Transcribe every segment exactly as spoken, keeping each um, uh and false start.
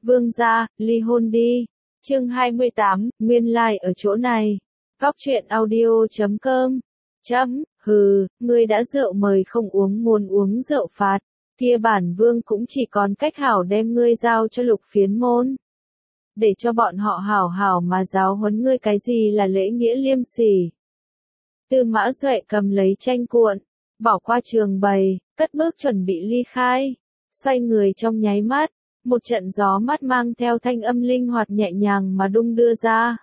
Vương gia, ly hôn đi. Chương hai mươi tám, nguyên lai like ở chỗ này. Góc truyện audio chấm com. Chấm, hừ, ngươi đã rượu mời không uống muốn uống rượu phạt. Kia bản vương cũng chỉ còn cách hảo đem ngươi giao cho Lục Phiến môn. Để cho bọn họ hảo hảo mà giáo huấn ngươi cái gì là lễ nghĩa liêm sỉ. Tư Mã Duệ cầm lấy tranh cuộn, bỏ qua trường bày, cất bước chuẩn bị ly khai. Xoay người trong nháy mắt, một trận gió mát mang theo thanh âm linh hoạt nhẹ nhàng mà đung đưa ra.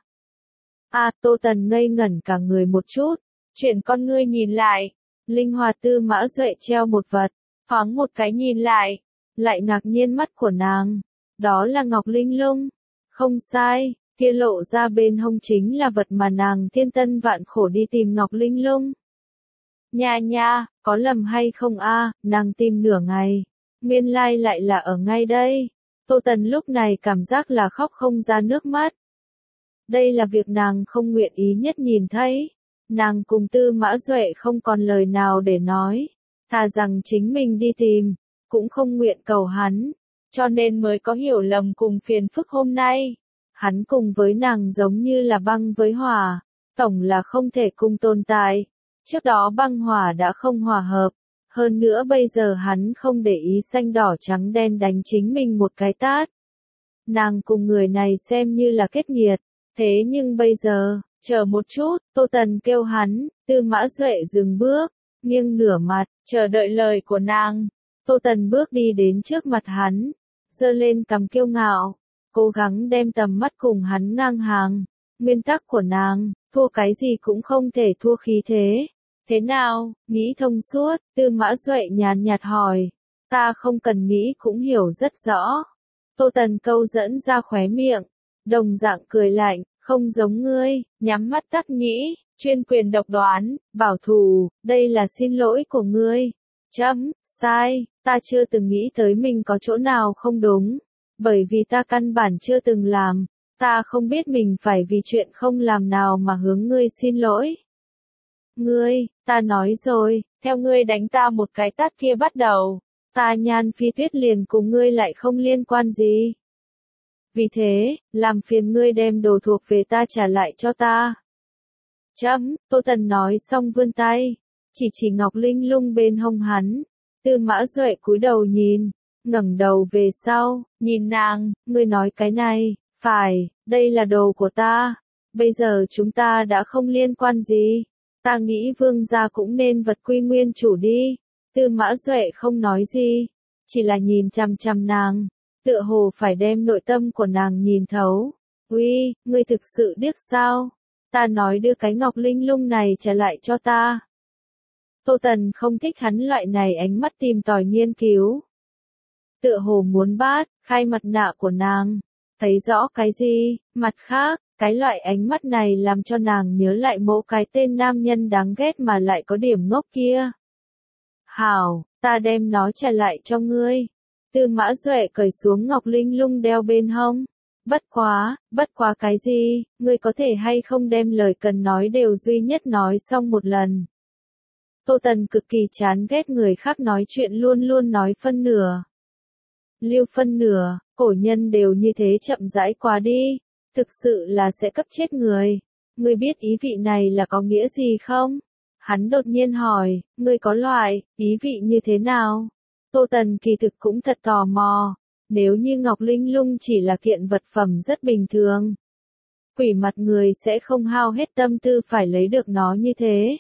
A, à, Tô Tần ngây ngẩn cả người một chút, chuyển con ngươi nhìn lại, linh hoạt Tư Mã Duệ treo một vật, thoáng một cái nhìn lại, lại ngạc nhiên mắt của nàng, đó là Ngọc Linh Lung, không sai, kia lộ ra bên hông chính là vật mà nàng thiên tân vạn khổ đi tìm Ngọc Linh Lung. Nha nha, có lầm hay không a, à, nàng tìm nửa ngày, nguyên lai lại là ở ngay đây. Tô Tần lúc này cảm giác là khóc không ra nước mắt. Đây là việc nàng không nguyện ý nhất nhìn thấy. Nàng cùng Tư Mã Duệ không còn lời nào để nói. Thà rằng chính mình đi tìm, cũng không nguyện cầu hắn. Cho nên mới có hiểu lầm cùng phiền phức hôm nay. Hắn cùng với nàng giống như là băng với hỏa. Tổng là không thể cùng tồn tại. Trước đó băng hỏa đã không hòa hợp. Hơn nữa bây giờ hắn không để ý xanh đỏ trắng đen đánh chính mình một cái tát. Nàng cùng người này xem như là kết nghiệt. Thế nhưng bây giờ, chờ một chút, Tô Tần kêu hắn, Tư Mã Duệ dừng bước, nghiêng nửa mặt, chờ đợi lời của nàng. Tô Tần bước đi đến trước mặt hắn, giơ lên cằm kiêu ngạo, cố gắng đem tầm mắt cùng hắn ngang hàng. Nguyên tắc của nàng, thua cái gì cũng không thể thua khí thế. Thế nào, nghĩ thông suốt, Tư Mã Duệ nhàn nhạt hỏi. Ta không cần nghĩ cũng hiểu rất rõ. Tô Tần câu dẫn ra khóe miệng, đồng dạng cười lạnh, không giống ngươi, nhắm mắt tắc nhĩ, chuyên quyền độc đoán, bảo thủ, đây là xin lỗi của ngươi. Chấm, sai, ta chưa từng nghĩ tới mình có chỗ nào không đúng, bởi vì ta căn bản chưa từng làm, ta không biết mình phải vì chuyện không làm nào mà hướng ngươi xin lỗi. Ngươi, ta nói rồi, theo ngươi đánh ta một cái tát kia bắt đầu, ta Nhan Phi Tuyết liền cùng ngươi lại không liên quan gì. Vì thế, làm phiền ngươi đem đồ thuộc về ta trả lại cho ta. Chấm, Tô Tần nói xong vươn tay, chỉ chỉ Ngọc Linh Lung bên hông hắn. Tư Mã Duệ cúi đầu nhìn, ngẩng đầu về sau, nhìn nàng, ngươi nói cái này, phải, đây là đồ của ta, bây giờ chúng ta đã không liên quan gì. Ta nghĩ vương gia cũng nên vật quy nguyên chủ đi. Tư Mã Duệ không nói gì, chỉ là nhìn chằm chằm nàng, tựa hồ phải đem nội tâm của nàng nhìn thấu. Uy, ngươi thực sự điếc sao? Ta nói đưa cái Ngọc Linh Lung này trả lại cho ta. Tô Tần không thích hắn loại này ánh mắt tìm tòi nghiên cứu. Tựa hồ muốn bát, khai mặt nạ của nàng. Thấy rõ cái gì, mặt khác. Cái loại ánh mắt này làm cho nàng nhớ lại mẫu cái tên nam nhân đáng ghét mà lại có điểm ngốc kia. Hảo, ta đem nó trả lại cho ngươi. Tư Mã Duệ cởi xuống Ngọc Linh Lung đeo bên hông. Bất quá, bất quá cái gì, ngươi có thể hay không đem lời cần nói đều duy nhất nói xong một lần. Tô Tần cực kỳ chán ghét người khác nói chuyện luôn luôn nói phân nửa. Lưu phân nửa, cổ nhân đều như thế chậm rãi quá đi. Thực sự là sẽ cấp chết người. Ngươi biết ý vị này là có nghĩa gì không? Hắn đột nhiên hỏi, ngươi có loại, ý vị như thế nào? Tô Tần kỳ thực cũng thật tò mò. Nếu như Ngọc Linh Lung chỉ là kiện vật phẩm rất bình thường, quỷ mặt người sẽ không hao hết tâm tư phải lấy được nó như thế.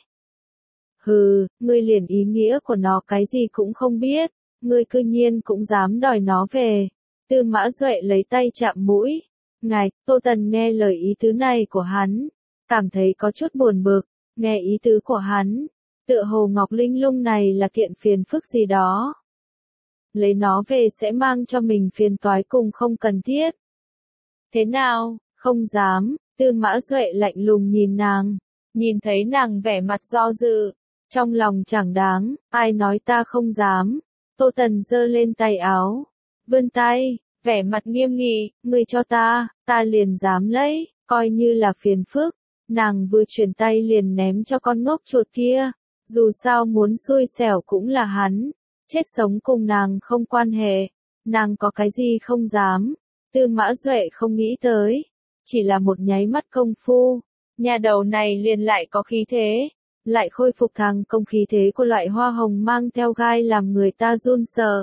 Hừ, ngươi liền ý nghĩa của nó cái gì cũng không biết, ngươi cư nhiên cũng dám đòi nó về. Tư Mã Duệ lấy tay chạm mũi. Ngài, Tô Tần nghe lời ý tứ này của hắn, cảm thấy có chút buồn bực, nghe ý tứ của hắn, tựa hồ Ngọc Linh Lung này là kiện phiền phức gì đó. Lấy nó về sẽ mang cho mình phiền toái cùng không cần thiết. Thế nào, không dám, Tư Mã Duệ lạnh lùng nhìn nàng, nhìn thấy nàng vẻ mặt do dự, trong lòng chẳng đáng, ai nói ta không dám. Tô Tần giơ lên tay áo, vươn tay. Vẻ mặt nghiêm nghị, ngươi cho ta, ta liền dám lấy, coi như là phiền phức. Nàng vừa chuyển tay liền ném cho con ngốc chuột kia. Dù sao muốn xui xẻo cũng là hắn. Chết sống cùng nàng không quan hệ. Nàng có cái gì không dám. Tư Mã Duệ không nghĩ tới. Chỉ là một nháy mắt công phu, nhà đầu này liền lại có khí thế, lại khôi phục thằng công khí thế của loại hoa hồng mang theo gai làm người ta run sợ.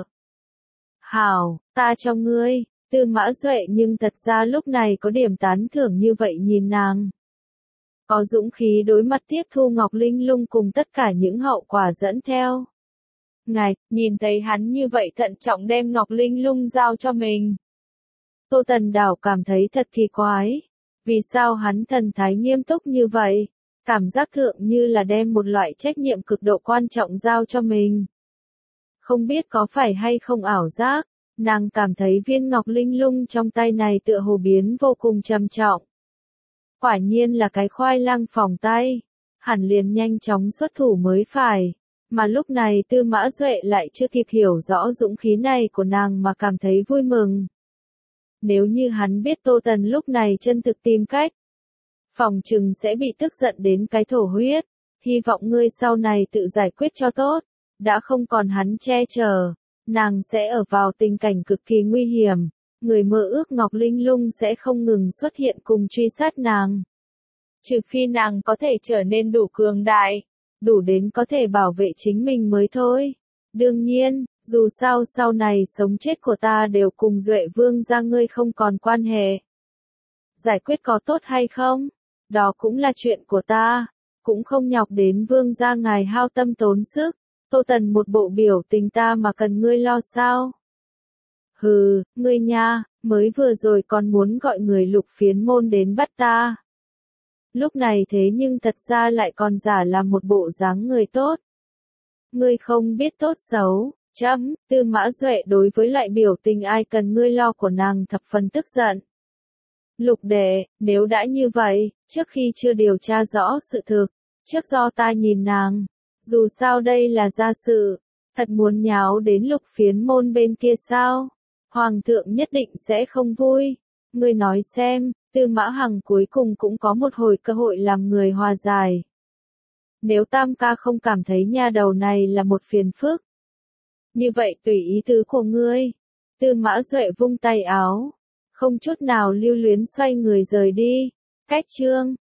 Hảo, ta cho ngươi, Tư Mã Duệ nhưng thật ra lúc này có điểm tán thưởng như vậy nhìn nàng. Có dũng khí đối mặt tiếp thu Ngọc Linh Lung cùng tất cả những hậu quả dẫn theo. Ngài, nhìn thấy hắn như vậy thận trọng đem Ngọc Linh Lung giao cho mình. Tô Tần Đảo cảm thấy thật kỳ quái. Vì sao hắn thần thái nghiêm túc như vậy? Cảm giác thượng như là đem một loại trách nhiệm cực độ quan trọng giao cho mình. Không biết có phải hay không ảo giác, nàng cảm thấy viên Ngọc Linh Lung trong tay này tựa hồ biến vô cùng trầm trọng. Quả nhiên là cái khoai lang phỏng tay, hẳn liền nhanh chóng xuất thủ mới phải. Mà lúc này Tư Mã Duệ lại chưa kịp hiểu rõ dũng khí này của nàng mà cảm thấy vui mừng. Nếu như hắn biết Tô Tần lúc này chân thực tìm cách, phòng trừng sẽ bị tức giận đến cái thổ huyết. Hy vọng ngươi sau này tự giải quyết cho tốt, đã không còn hắn che chở, nàng sẽ ở vào tình cảnh cực kỳ nguy hiểm. Người mơ ước Ngọc Linh Lung sẽ không ngừng xuất hiện cùng truy sát nàng. Trừ phi nàng có thể trở nên đủ cường đại, đủ đến có thể bảo vệ chính mình mới thôi. Đương nhiên, dù sao sau này sống chết của ta đều cùng Duệ Vương gia ngươi không còn quan hệ. Giải quyết có tốt hay không? Đó cũng là chuyện của ta, cũng không nhọc đến Vương gia ngài hao tâm tốn sức. Tô Tần một bộ biểu tình ta mà cần ngươi lo sao? Hừ, ngươi nha, mới vừa rồi còn muốn gọi người Lục Phiến môn đến bắt ta. Lúc này thế nhưng thật ra lại còn giả là một bộ dáng người tốt. Ngươi không biết tốt xấu, chấm, Tư Mã Duệ đối với loại biểu tình ai cần ngươi lo của nàng thập phần tức giận. Lục đệ, nếu đã như vậy, trước khi chưa điều tra rõ sự thực, trước do ta nhìn nàng, dù sao đây là gia sự, thật muốn nháo đến Lục Phiến môn bên kia sao? Hoàng thượng nhất định sẽ không vui. Ngươi nói xem, Tư Mã Hằng cuối cùng cũng có một hồi cơ hội làm người hòa giải. Nếu Tam ca không cảm thấy nha đầu này là một phiền phức, như vậy tùy ý tứ của ngươi. Tư Mã Duệ vung tay áo, không chút nào lưu luyến xoay người rời đi. Cách chương